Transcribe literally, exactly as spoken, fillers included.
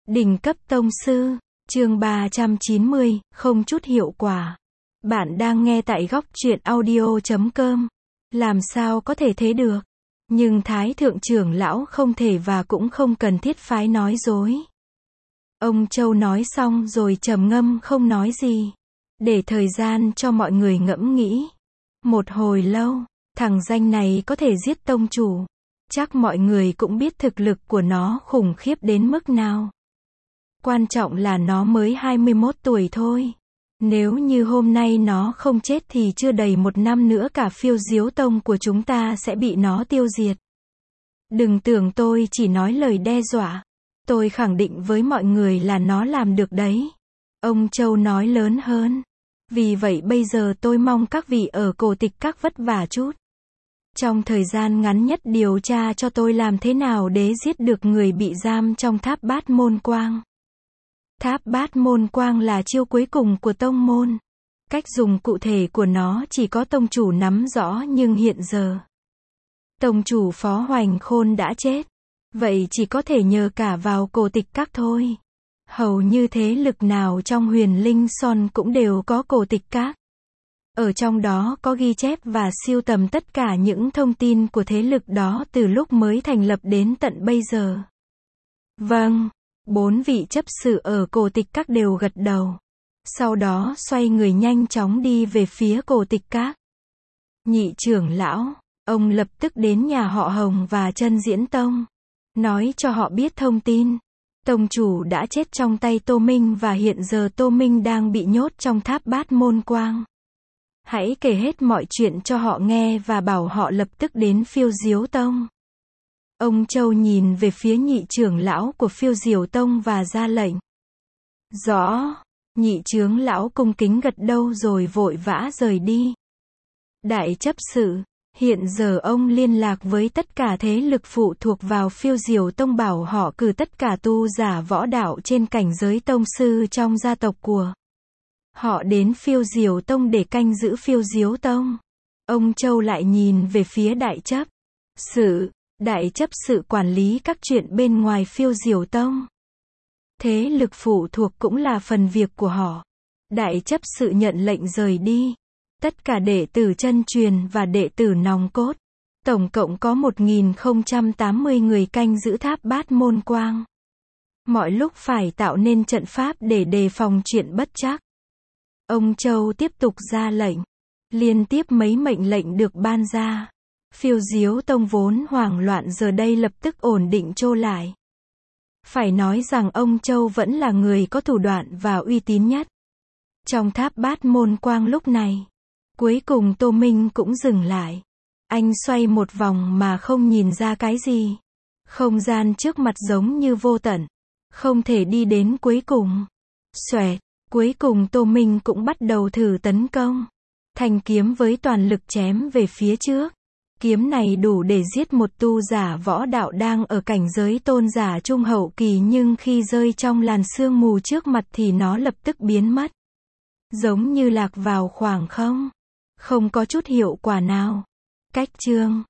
Đỉnh cấp tông sư, chương ba trăm chín mươi, không chút hiệu quả. Bạn đang nghe tại góc truyện audio chấm com. Làm sao có thể thế được? Nhưng Thái thượng trưởng lão không thể và cũng không cần thiết phái nói dối. Ông Châu nói xong rồi trầm ngâm không nói gì. Để thời gian cho mọi người ngẫm nghĩ. Một hồi lâu, thằng danh này có thể giết tông chủ. Chắc mọi người cũng biết thực lực của nó khủng khiếp đến mức nào. Quan trọng là nó mới hai mươi mốt tuổi thôi. Nếu như hôm nay nó không chết thì chưa đầy một năm nữa cả Phiêu Diếu Tông của chúng ta sẽ bị nó tiêu diệt. Đừng tưởng tôi chỉ nói lời đe dọa. Tôi khẳng định với mọi người là nó làm được đấy. Ông Châu nói lớn hơn. Vì vậy bây giờ tôi mong các vị ở Cổ Tịch Các vất vả chút. Trong thời gian ngắn nhất điều tra cho tôi làm thế nào để giết được người bị giam trong tháp Bát Môn Quang. Tháp Bát Môn Quang là chiêu cuối cùng của tông môn. Cách dùng cụ thể của nó chỉ có tông chủ nắm rõ nhưng hiện giờ tông chủ Phó Hoành Khôn đã chết. Vậy chỉ có thể nhờ cả vào Cổ Tịch Các thôi. Hầu như thế lực nào trong Huyền Linh Son cũng đều có Cổ Tịch Các. Ở trong đó có ghi chép và sưu tầm tất cả những thông tin của thế lực đó từ lúc mới thành lập đến tận bây giờ. Vâng. Bốn vị chấp sự ở Cổ Tịch Các đều gật đầu. Sau đó xoay người nhanh chóng đi về phía Cổ Tịch Các. Nhị trưởng lão, ông lập tức đến nhà họ Hồng và Chân Diễn Tông. Nói cho họ biết thông tin. Tông chủ đã chết trong tay Tô Minh và hiện giờ Tô Minh đang bị nhốt trong tháp Bát Môn Quang. Hãy kể hết mọi chuyện cho họ nghe và bảo họ lập tức đến Phiêu Diếu Tông. Ông Châu nhìn về phía nhị trưởng lão của Phiêu Diếu Tông và ra lệnh. Rõ. Nhị trưởng lão cung kính gật đầu rồi vội vã rời đi. Đại chấp sự, hiện giờ ông liên lạc với tất cả thế lực phụ thuộc vào Phiêu Diếu Tông bảo họ cử tất cả tu giả võ đạo trên cảnh giới tông sư trong gia tộc của họ đến Phiêu Diếu Tông để canh giữ Phiêu Diếu Tông. Ông Châu lại nhìn về phía đại chấp sự. Đại chấp sự quản lý các chuyện bên ngoài Phiêu Diếu Tông. Thế lực phụ thuộc cũng là phần việc của họ. Đại chấp sự nhận lệnh rời đi. Tất cả đệ tử chân truyền và đệ tử nòng cốt. Tổng cộng có một nghìn không trăm tám mươi người canh giữ tháp Bát Môn Quang. Mọi lúc phải tạo nên trận pháp để đề phòng chuyện bất trắc. Ông Châu tiếp tục ra lệnh. Liên tiếp mấy mệnh lệnh được ban ra. Phiêu Diếu Tông vốn hoảng loạn giờ đây lập tức ổn định trô lại. Phải nói rằng ông Châu vẫn là người có thủ đoạn và uy tín nhất. Trong tháp Bát Môn Quang lúc này, cuối cùng Tô Minh cũng dừng lại. Anh xoay một vòng mà không nhìn ra cái gì. Không gian trước mặt giống như vô tận. Không thể đi đến cuối cùng. Xoẹt, cuối cùng Tô Minh cũng bắt đầu thử tấn công. Thanh kiếm với toàn lực chém về phía trước. Kiếm này đủ để giết một tu giả võ đạo đang ở cảnh giới tôn giả trung hậu kỳ nhưng khi rơi trong làn sương mù trước mặt thì nó lập tức biến mất. Giống như lạc vào khoảng không. Không có chút hiệu quả nào. Cách chương